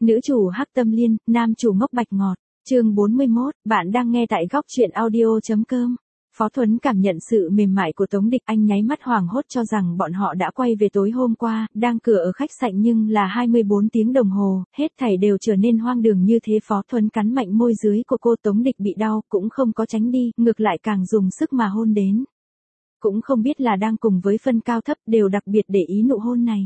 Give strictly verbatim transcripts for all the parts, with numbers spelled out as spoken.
Nữ chủ hắc tâm liên, nam chủ ngốc bạch ngọt. Chương bốn mươi mốt, bạn đang nghe tại góc truyện audio chấm com. Phó Thuấn cảm nhận sự mềm mại của Tống Địch, anh nháy mắt hoảng hốt cho rằng bọn họ đã quay về tối hôm qua, đang cửa ở khách sạn nhưng là hai mươi bốn tiếng đồng hồ, hết thảy đều trở nên hoang đường như thế. Phó Thuấn cắn mạnh môi dưới của cô. Tống Địch bị đau, cũng không có tránh đi, ngược lại càng dùng sức mà hôn đến. Cũng không biết là đang cùng với phân cao thấp, đều đặc biệt để ý nụ hôn này.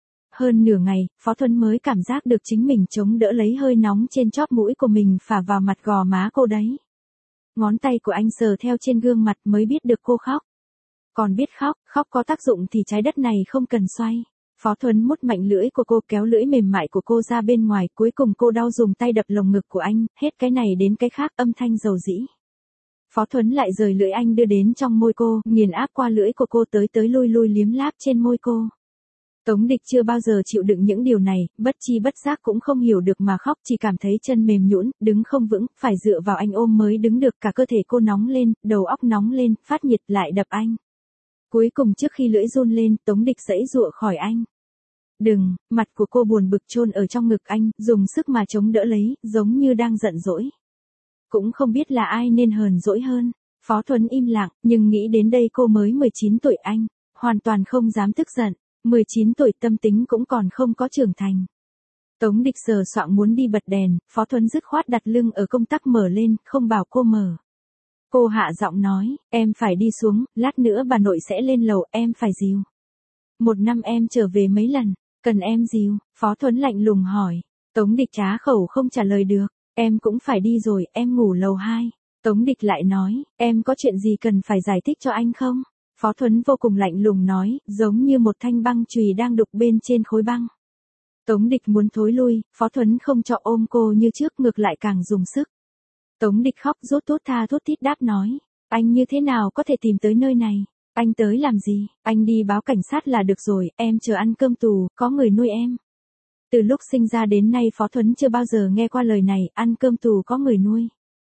Hơn nửa ngày, Phó Thuấn mới cảm giác được chính mình chống đỡ lấy hơi nóng trên chóp mũi của mình phả vào mặt gò má cô đấy. Ngón tay của anh sờ theo trên gương mặt mới biết được cô khóc. Còn biết khóc, khóc có tác dụng thì trái đất này không cần xoay. Phó Thuấn mút mạnh lưỡi của cô, kéo lưỡi mềm mại của cô ra bên ngoài, cuối cùng cô đau dùng tay đập lồng ngực của anh, hết cái này đến cái khác, âm thanh dầu dĩ. Phó Thuấn lại rời lưỡi anh đưa đến trong môi cô, nghiền áp qua lưỡi của cô, tới tới lui lui liếm láp trên môi cô. Tống Địch chưa bao giờ chịu đựng những điều này, bất chi bất giác cũng không hiểu được mà khóc, chỉ cảm thấy chân mềm nhũn, đứng không vững, phải dựa vào anh ôm mới đứng được. Cả cơ thể cô nóng lên, đầu óc nóng lên, phát nhiệt lại đập anh. Cuối cùng trước khi lưỡi run lên, Tống Địch giãy giụa khỏi anh. Đừng, mặt của cô buồn bực chôn ở trong ngực anh, dùng sức mà chống đỡ lấy, giống như đang giận dỗi. Cũng không biết là ai nên hờn dỗi hơn. Phó Thuấn im lặng, nhưng nghĩ đến đây cô mới mười chín tuổi, anh hoàn toàn không dám tức giận. mười chín tuổi tâm tính cũng còn không có trưởng thành. Tống Địch sờ soạng muốn đi bật đèn, Phó Thuấn dứt khoát đặt lưng ở công tắc mở lên, không bảo cô mở. Cô hạ giọng nói, em phải đi xuống, lát nữa bà nội sẽ lên lầu, em phải dìu. Một năm em trở về mấy lần, cần em dìu? Phó Thuấn lạnh lùng hỏi. Tống Địch trá khẩu không trả lời được, em cũng phải đi rồi, em ngủ lầu hai. Tống Địch lại nói, em có chuyện gì cần phải giải thích cho anh không? Phó Thuấn vô cùng lạnh lùng nói, giống như một thanh băng chùy đang đục bên trên khối băng. Tống Địch muốn thối lui, Phó Thuấn không cho ôm cô như trước, ngược lại càng dùng sức. Tống Địch khóc rốt thốt tha thốt thít đáp nói, anh như thế nào có thể tìm tới nơi này? Anh tới làm gì? Anh đi báo cảnh sát là được rồi, em chờ ăn cơm tù, có người nuôi em. Từ lúc sinh ra đến nay Phó Thuấn chưa bao giờ nghe qua lời này, ăn cơm tù có người nuôi.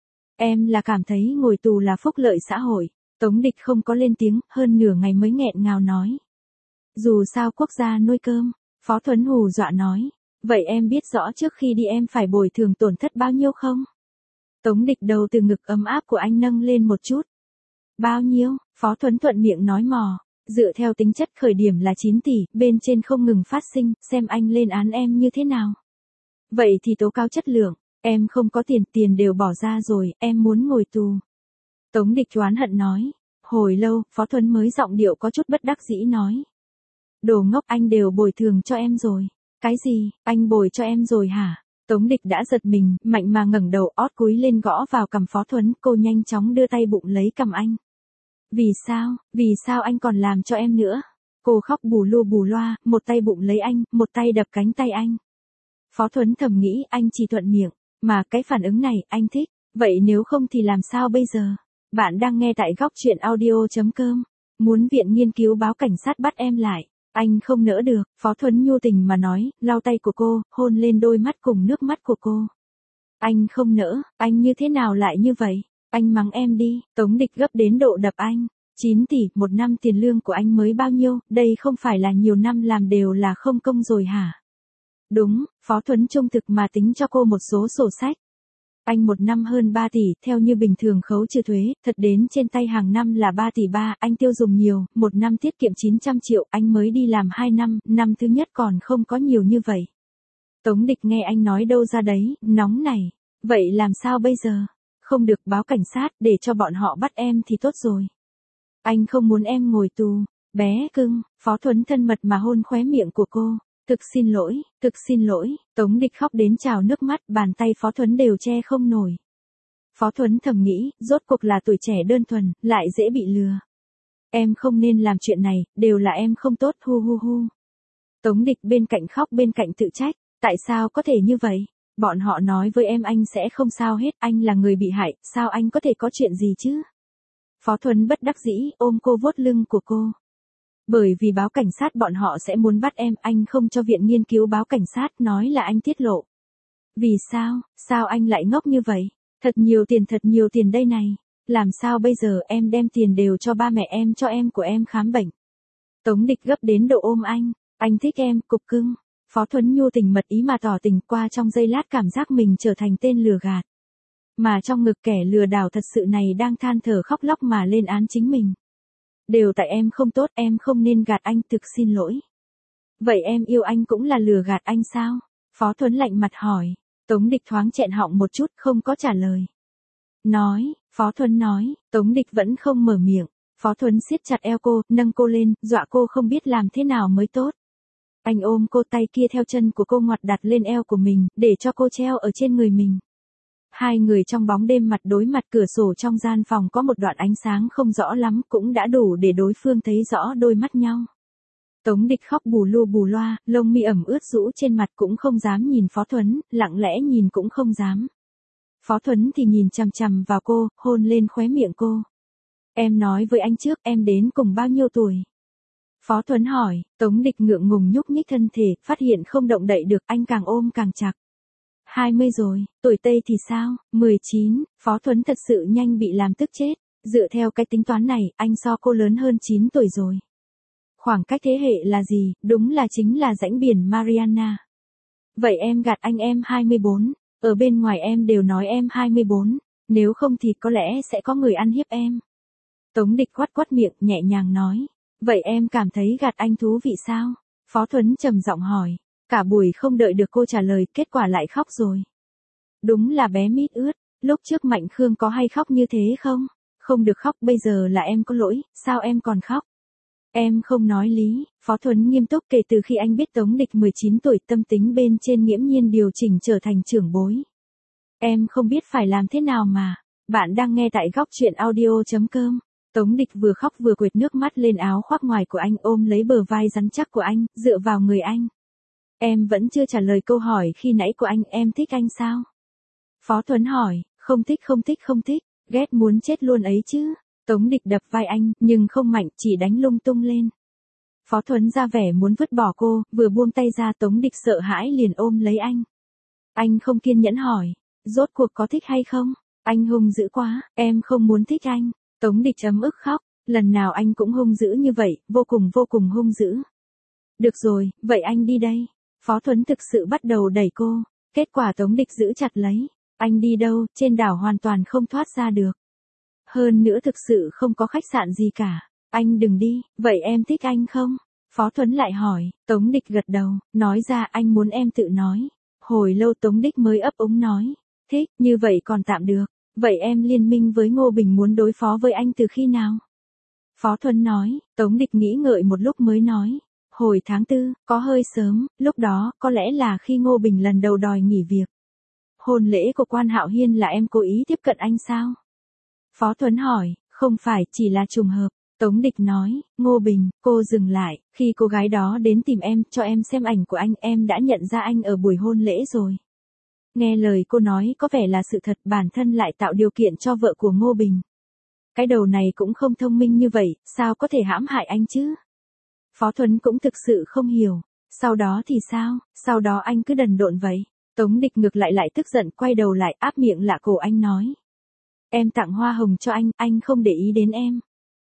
Em là cảm thấy ngồi tù là phúc lợi xã hội. Tống Địch không có lên tiếng, hơn nửa ngày mới nghẹn ngào nói. Dù sao quốc gia nuôi cơm. Phó Thuấn hù dọa nói. Vậy em biết rõ trước khi đi em phải bồi thường tổn thất bao nhiêu không? Tống Địch đầu từ ngực ấm áp của anh nâng lên một chút. Bao nhiêu? Phó Thuấn thuận miệng nói mò. Dựa theo tính chất khởi điểm là chín tỷ, bên trên không ngừng phát sinh, xem anh lên án em như thế nào. Vậy thì tố cáo chất lượng, em không có tiền, tiền đều bỏ ra rồi, em muốn ngồi tù. Tống Địch oán hận nói. Hồi lâu, Phó Thuấn mới giọng điệu có chút bất đắc dĩ nói. Đồ ngốc, anh đều bồi thường cho em rồi. Cái gì, anh bồi cho em rồi hả? Tống Địch đã giật mình, mạnh mà ngẩng đầu, ót cúi lên gõ vào cằm Phó Thuấn, cô nhanh chóng đưa tay bụng lấy cằm anh. Vì sao, vì sao anh còn làm cho em nữa? Cô khóc bù lu bù loa, một tay bụng lấy anh, một tay đập cánh tay anh. Phó Thuấn thầm nghĩ anh chỉ thuận miệng, mà cái phản ứng này anh thích, vậy nếu không thì làm sao bây giờ? Bạn đang nghe tại góc truyện audio chấm com. Muốn viện nghiên cứu báo cảnh sát bắt em lại. Anh không nỡ được, Phó Thuấn nhu tình mà nói, lau tay của cô, hôn lên đôi mắt cùng nước mắt của cô. Anh không nỡ, anh như thế nào lại như vậy? Anh mắng em đi. Tống Địch gấp đến độ đập anh. chín tỷ, một năm tiền lương của anh mới bao nhiêu, đây không phải là nhiều năm làm đều là không công rồi hả? Đúng, Phó Thuấn trung thực mà tính cho cô một số sổ sách. Anh một năm hơn ba tỷ, theo như bình thường khấu trừ thuế, thật đến trên tay hàng năm là ba tỷ ba, anh tiêu dùng nhiều, một năm tiết kiệm chín trăm triệu, anh mới đi làm hai năm, năm thứ nhất còn không có nhiều như vậy. Tống Địch nghe anh nói đâu ra đấy, nóng này, vậy làm sao bây giờ? Không được báo cảnh sát, để cho bọn họ bắt em thì tốt rồi. Anh không muốn em ngồi tù, bé cưng. Phó Thuấn thân mật mà hôn khóe miệng của cô. Thực xin lỗi, thực xin lỗi. Tống Địch khóc đến trào nước mắt, bàn tay Phó Thuấn đều che không nổi. Phó Thuấn thầm nghĩ, rốt cuộc là tuổi trẻ đơn thuần, lại dễ bị lừa. Em không nên làm chuyện này, đều là em không tốt, hu hu hu. Tống Địch bên cạnh khóc bên cạnh tự trách, tại sao có thể như vậy? Bọn họ nói với em anh sẽ không sao hết, anh là người bị hại, sao anh có thể có chuyện gì chứ? Phó Thuấn bất đắc dĩ, ôm cô vuốt lưng của cô. Bởi vì báo cảnh sát bọn họ sẽ muốn bắt em, anh không cho viện nghiên cứu báo cảnh sát, nói là anh tiết lộ. Vì sao, sao anh lại ngốc như vậy? Thật nhiều tiền, thật nhiều tiền đây này. Làm sao bây giờ, em đem tiền đều cho ba mẹ em, cho em của em khám bệnh. Tống Địch gấp đến độ ôm anh. Anh thích em, cục cưng. Phó Thuấn nhu tình mật ý mà tỏ tình, qua trong giây lát cảm giác mình trở thành tên lừa gạt. Mà trong ngực kẻ lừa đảo thật sự này đang than thở khóc lóc mà lên án chính mình. Đều tại em không tốt, em không nên gạt anh, thực xin lỗi. Vậy em yêu anh cũng là lừa gạt anh sao? Phó Thuấn lạnh mặt hỏi. Tống Địch thoáng chẹn họng một chút, không có trả lời. Nói, Phó Thuấn nói, Tống Địch vẫn không mở miệng. Phó Thuấn siết chặt eo cô, nâng cô lên, dọa cô không biết làm thế nào mới tốt. Anh ôm cô, tay kia theo chân của cô ngoặt đặt lên eo của mình, để cho cô treo ở trên người mình. Hai người trong bóng đêm mặt đối mặt, cửa sổ trong gian phòng có một đoạn ánh sáng không rõ lắm, cũng đã đủ để đối phương thấy rõ đôi mắt nhau. Tống Địch khóc bù lu bù loa, lông mi ẩm ướt rũ trên mặt, cũng không dám nhìn Phó Thuấn, lặng lẽ nhìn cũng không dám. Phó Thuấn thì nhìn chằm chằm vào cô, hôn lên khóe miệng cô. Em nói với anh trước, em đến cùng bao nhiêu tuổi? Phó Thuấn hỏi. Tống Địch ngượng ngùng nhúc nhích thân thể, phát hiện không động đậy được, anh càng ôm càng chặt. hai mươi rồi, tuổi Tây thì sao? mười chín, Phó Thuấn thật sự nhanh bị làm tức chết. Dựa theo cái tính toán này, anh so cô lớn hơn chín tuổi rồi. Khoảng cách thế hệ là gì? Đúng là chính là rãnh biển Mariana. Vậy em gạt anh, em hai mươi bốn. Ở bên ngoài em đều nói em hai mươi bốn. Nếu không thì có lẽ sẽ có người ăn hiếp em. Tống Địch quát quát miệng, nhẹ nhàng nói. Vậy em cảm thấy gạt anh thú vị sao? Phó Thuấn trầm giọng hỏi. Cả buổi không đợi được cô trả lời, kết quả lại khóc rồi. Đúng là bé mít ướt. Lúc trước Mạnh Khương có hay khóc như thế không? Không được khóc, bây giờ là em có lỗi, sao em còn khóc? Em không nói lý. Phó Thuấn nghiêm túc. Kể từ khi anh biết Tống Địch mười chín tuổi, tâm tính bên trên nghiễm nhiên điều chỉnh trở thành trưởng bối. Em không biết phải làm thế nào mà. Bạn đang nghe tại góc truyện audio chấm com. Tống Địch vừa khóc vừa quệt nước mắt lên áo khoác ngoài của anh, ôm lấy bờ vai rắn chắc của anh, dựa vào người anh. Em vẫn chưa trả lời câu hỏi khi nãy của anh, em thích anh sao? Phó Thuấn hỏi. Không thích, không thích, không thích, ghét muốn chết luôn ấy chứ. Tống Địch đập vai anh, nhưng không mạnh, chỉ đánh lung tung lên. Phó Thuấn ra vẻ muốn vứt bỏ cô, vừa buông tay ra, Tống Địch sợ hãi liền ôm lấy anh. Anh không kiên nhẫn hỏi. Rốt cuộc có thích hay không? Anh hung dữ quá, em không muốn thích anh. Tống Địch ấm ức khóc. Lần nào anh cũng hung dữ như vậy, vô cùng vô cùng hung dữ. Được rồi, vậy anh đi đây. Phó Thuấn thực sự bắt đầu đẩy cô. Kết quả Tống Địch giữ chặt lấy. Anh đi đâu? Trên đảo hoàn toàn không thoát ra được. Hơn nữa thực sự không có khách sạn gì cả. Anh đừng đi. Vậy em thích anh không? Phó Thuấn lại hỏi. Tống Địch gật đầu, nói ra anh muốn em tự nói. Hồi lâu Tống Địch mới ấp úng nói. Thích, như vậy còn tạm được. Vậy em liên minh với Ngô Bình muốn đối phó với anh từ khi nào? Phó Thuấn nói. Tống Địch nghĩ ngợi một lúc mới nói. Hồi tháng tư, có hơi sớm, lúc đó, có lẽ là khi Ngô Bình lần đầu đòi nghỉ việc. Hôn lễ của Quan Hạo Hiên là em cố ý tiếp cận anh sao? Phó Thuấn hỏi. Không phải, chỉ là trùng hợp. Tống Địch nói. Ngô Bình, cô dừng lại, khi cô gái đó đến tìm em, cho em xem ảnh của anh, em đã nhận ra anh ở buổi hôn lễ rồi. Nghe lời cô nói có vẻ là sự thật, bản thân lại tạo điều kiện cho vợ của Ngô Bình. Cái đầu này cũng không thông minh như vậy, sao có thể hãm hại anh chứ? Phó Thuấn cũng thực sự không hiểu. Sau đó thì sao? Sau đó anh cứ đần độn vậy. Tống Địch ngược lại lại tức giận, quay đầu lại, áp miệng lạ cổ anh nói. Em tặng hoa hồng cho anh, anh không để ý đến em.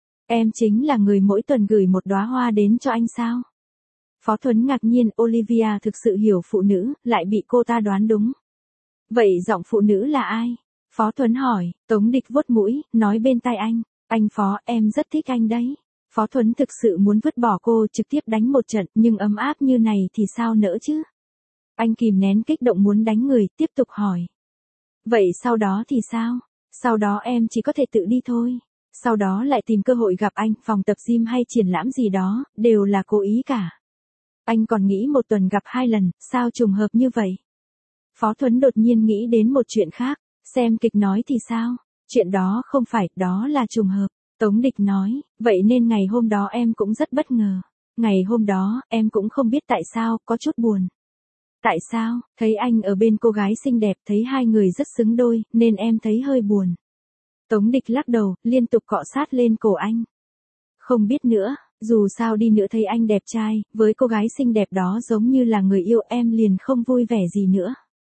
Em chính là người mỗi tuần gửi một đóa hoa đến cho anh sao? Phó Thuấn ngạc nhiên, Olivia thực sự hiểu phụ nữ, lại bị cô ta đoán đúng. Vậy giọng phụ nữ là ai? Phó Thuấn hỏi. Tống Địch vuốt mũi, nói bên tai anh. Anh Phó, em rất thích anh đấy. Phó Thuấn thực sự muốn vứt bỏ cô, trực tiếp đánh một trận, nhưng ấm áp như này thì sao nỡ chứ? Anh kìm nén kích động muốn đánh người, tiếp tục hỏi. Vậy sau đó thì sao? Sau đó em chỉ có thể tự đi thôi. Sau đó lại tìm cơ hội gặp anh, phòng tập gym hay triển lãm gì đó, đều là cố ý cả. Anh còn nghĩ một tuần gặp hai lần, sao trùng hợp như vậy? Phó Thuấn đột nhiên nghĩ đến một chuyện khác, xem kịch nói thì sao? Chuyện đó không phải, đó là trùng hợp. Tống Địch nói. Vậy nên ngày hôm đó em cũng rất bất ngờ. Ngày hôm đó, em cũng không biết tại sao, có chút buồn. Tại sao? Thấy anh ở bên cô gái xinh đẹp, thấy hai người rất xứng đôi, nên em thấy hơi buồn. Tống Địch lắc đầu, liên tục cọ sát lên cổ anh. Không biết nữa, dù sao đi nữa thấy anh đẹp trai, với cô gái xinh đẹp đó giống như là người yêu, em liền không vui vẻ gì nữa.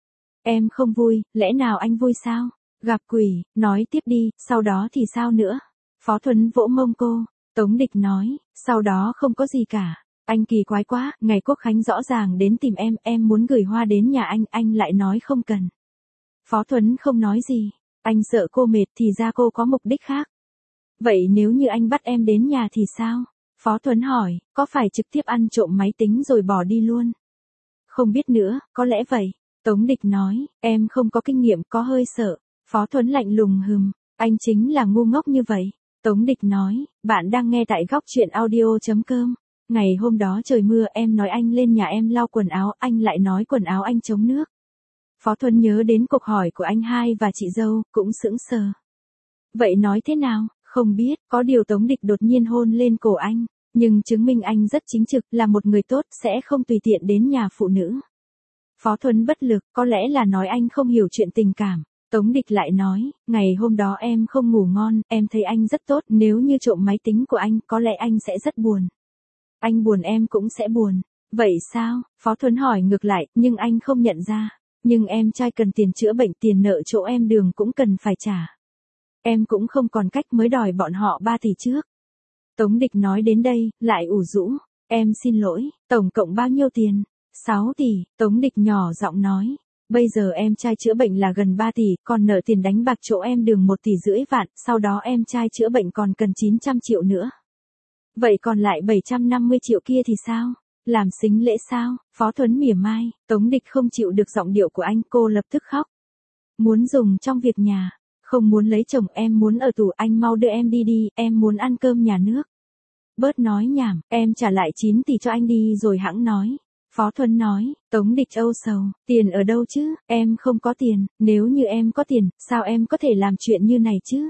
Em không vui, lẽ nào anh vui sao? Gặp quỷ, nói tiếp đi, sau đó thì sao nữa? Phó Thuấn vỗ mông cô. Tống Địch nói. Sau đó không có gì cả. Anh kỳ quái quá, ngày Quốc Khánh rõ ràng đến tìm em, em muốn gửi hoa đến nhà anh, anh lại nói không cần. Phó Thuấn không nói gì, anh sợ cô mệt thì ra cô có mục đích khác. Vậy nếu như anh bắt em đến nhà thì sao? Phó Thuấn hỏi, có phải trực tiếp ăn trộm máy tính rồi bỏ đi luôn? Không biết nữa, có lẽ vậy. Tống Địch nói, em không có kinh nghiệm, có hơi sợ. Phó Thuấn lạnh lùng hừm, anh chính là ngu ngốc như vậy. Tống Địch nói, bạn đang nghe tại góc truyện audio.com. Ngày hôm đó trời mưa, em nói anh lên nhà em lau quần áo, anh lại nói quần áo anh chống nước. Phó Thuấn nhớ đến cuộc hỏi của anh hai và chị dâu, cũng sững sờ. Vậy nói thế nào? Không biết, có điều Tống Địch đột nhiên hôn lên cổ anh, nhưng chứng minh anh rất chính trực, là một người tốt, sẽ không tùy tiện đến nhà phụ nữ. Phó Thuấn bất lực, có lẽ là nói anh không hiểu chuyện tình cảm. Tống Địch lại nói, ngày hôm đó em không ngủ ngon, em thấy anh rất tốt, nếu như trộm máy tính của anh, có lẽ anh sẽ rất buồn. Anh buồn em cũng sẽ buồn. Vậy sao? Phó Thuấn hỏi ngược lại, nhưng anh không nhận ra. Nhưng em trai cần tiền chữa bệnh, tiền nợ chỗ em Đường cũng cần phải trả. Em cũng không còn cách mới đòi bọn họ ba tỷ trước. Tống Địch nói đến đây, lại ủ rũ. Em xin lỗi, tổng cộng bao nhiêu tiền? sáu tỷ, Tống Địch nhỏ giọng nói. Bây giờ em trai chữa bệnh là gần ba tỷ, còn nợ tiền đánh bạc chỗ em Đường một tỷ rưỡi vạn, sau đó em trai chữa bệnh còn cần chín trăm triệu nữa. Vậy còn lại bảy trăm năm mươi triệu kia thì sao? Làm sính lễ sao? Phó Thuấn mỉa mai, Tống Địch không chịu được giọng điệu của anh, cô lập tức khóc. Muốn dùng trong việc nhà, không muốn lấy chồng, em muốn ở tù, anh mau đưa em đi đi, em muốn ăn cơm nhà nước. Bớt nói nhảm, em trả lại chín tỷ cho anh đi rồi hẵng nói. Phó Thuấn nói, Tống Địch âu sầu, tiền ở đâu chứ, em không có tiền, nếu như em có tiền, sao em có thể làm chuyện như này chứ?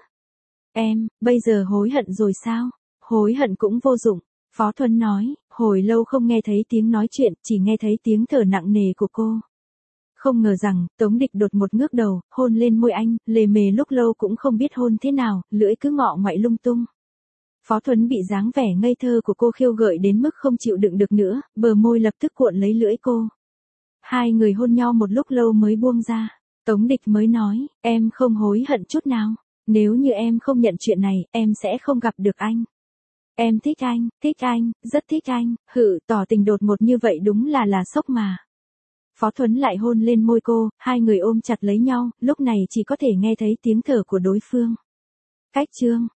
Em, bây giờ hối hận rồi sao? Hối hận cũng vô dụng. Phó Thuấn nói, hồi lâu không nghe thấy tiếng nói chuyện, chỉ nghe thấy tiếng thở nặng nề của cô. Không ngờ rằng, Tống Địch đột một ngước đầu, hôn lên môi anh, lề mề lúc lâu cũng không biết hôn thế nào, lưỡi cứ ngọ ngoại lung tung. Phó Thuấn bị dáng vẻ ngây thơ của cô khiêu gợi đến mức không chịu đựng được nữa, bờ môi lập tức cuộn lấy lưỡi cô. Hai người hôn nhau một lúc lâu mới buông ra. Tống Địch mới nói, em không hối hận chút nào. Nếu như em không nhận chuyện này, em sẽ không gặp được anh. Em thích anh, thích anh, rất thích anh, hự, tỏ tình đột ngột như vậy đúng là là sốc mà. Phó Thuấn lại hôn lên môi cô, hai người ôm chặt lấy nhau, lúc này chỉ có thể nghe thấy tiếng thở của đối phương. Cách chương